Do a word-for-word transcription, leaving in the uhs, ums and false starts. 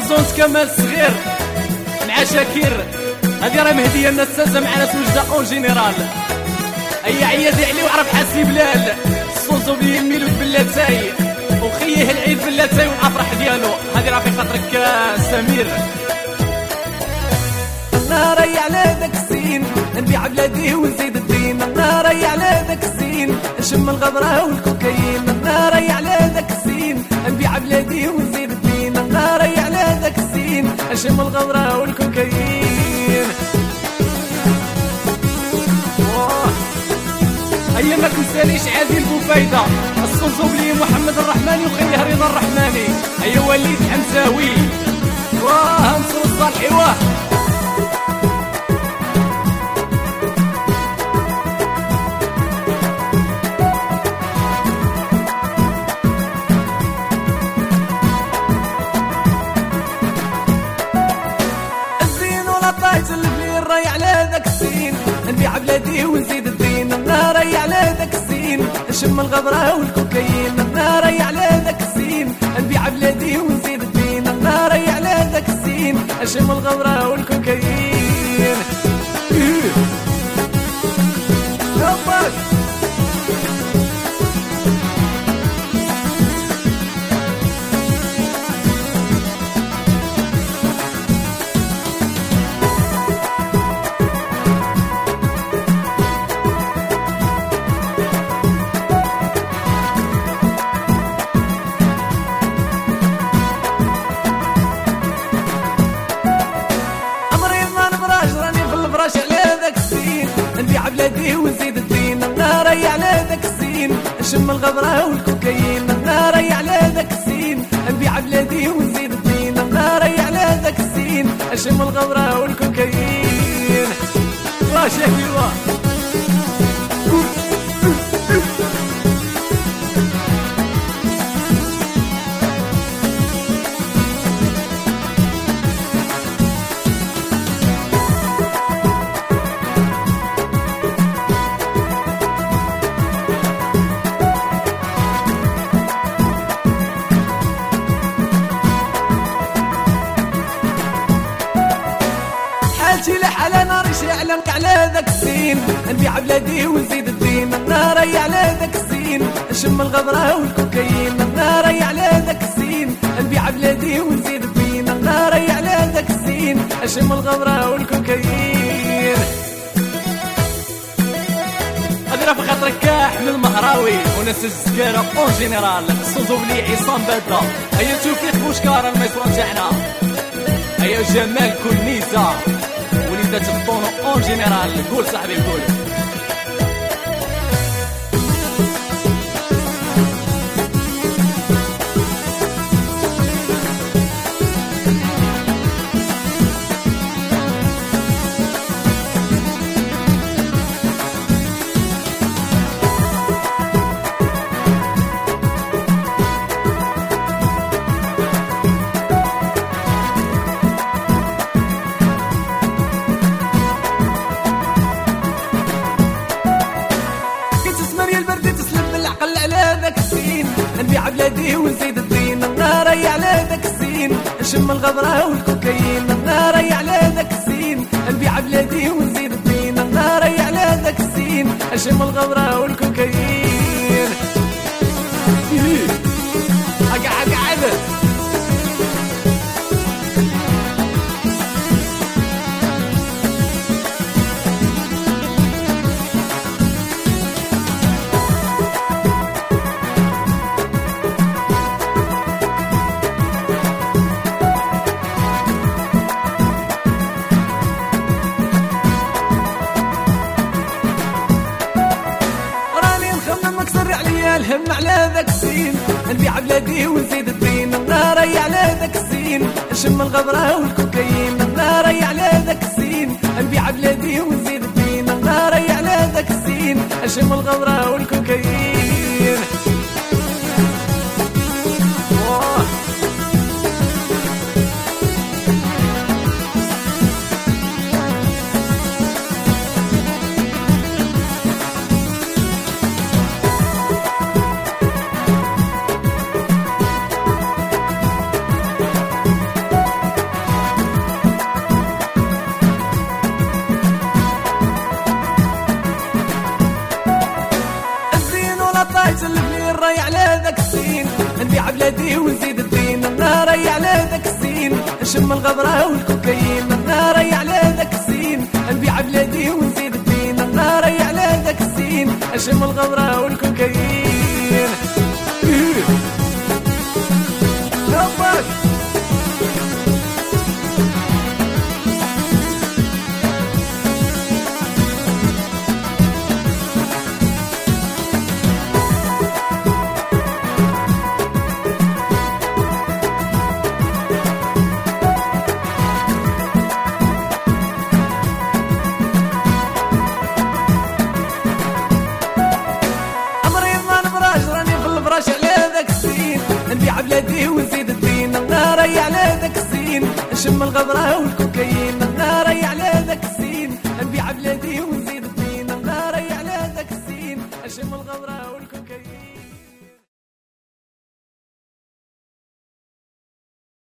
زونت كمال الصغير مع شاكير. هادي راه مهديه الناس تازا مع ناس وجده اون جينيرال. اي عيادي علي وعرف حاسي بلال الصوزو بلي الميلود بلاتاي وخيه العيد بلاتاي والافراح ديالو. هادي راه في خاطرك سمير. ناري على ذاك السين نبيع بلادي ونزيد الدين. ناري على ذاك السين نشم الغبره والكوكايين. ناري على ذاك السين نبيع بلادي ونزيد الدين. ناري على ذاك السين نشم الغبره والكوكايين. هيا ما تنسانيش عادل بوفايدة الصنزوبلي محمد الرحماني وخيه رضا الرحماني. هيا وليد حمزاوي واه نصر الصالحي واه. الزين ولا طايت الفلير راي على ذاك السين نبيع بلادي ونزيد الدين. ناري على ذاك السين نشم الغبره والكوكايين. ناري على ذاك السين نبيع بلادي ونزيد الدين. ناري على ذاك السين نشم الغبره والكوكايين. ياباك نبيع بلادي ونزيد الدين. ناري على ذاك السين نشم الغبره والكوكايين. ناري على ذاك السين نبيع بلادي ونزيد الدين. ناري على ذاك السين نشم الغبره والكوكايين. واه شاكي واه. حالتي لحالة ناري شعلنك على ذاك السين نبيع بلادي ونزيد الدين. ناري على ذاك السين نشم الغبره والكوكايين. ناري على ذاك السين نبيع بلادي ونزيد الدين. ناري على ذاك السين نشم الغبره والكوكايين. هادي راه في خاطرك احمد المهراوي وناس الزكاره اون جينيرال الصنزوبلي عصام بادا. هيا توفيق بوشكار الميسرة تاعنا. هيا جمال كنيزه وليدات الطونو اون جينيرال. قول صاحبي قول. نبيع بلادي ونزيد الدين. ناري على ذاك السين نشم الغبره والكوكايين. ناري على ذاك السين نبيع بلادي ونزيد الدين. ناري على ذاك السين نشم الغبره والكوكايين. اقعد اقعد الهم على ذاك السين نبيع بلادي ونزيد الدين. ناري على ذاك السين نشم الغبره والكوكايين. ناري على ذاك السين نبيع بلادي ونزيد الدين. ناري على ذاك السين نشم الغبره والكوكايين. ولا طايت اللي نريح على ذاك السين نبيع بلادي ونزيد الدين نريح على ذاك السين نشم الغبرة والكوكايين نريح على ذاك السين نبيع بلادي ونزيد الدين نريح على ذاك السين نشم الغبرة والكوكايين نبيع بلادي ونزيد الدين نريح على ذاك السين نشم الغبرة والكوكايين نريح على ذاك السين نبيع بلادي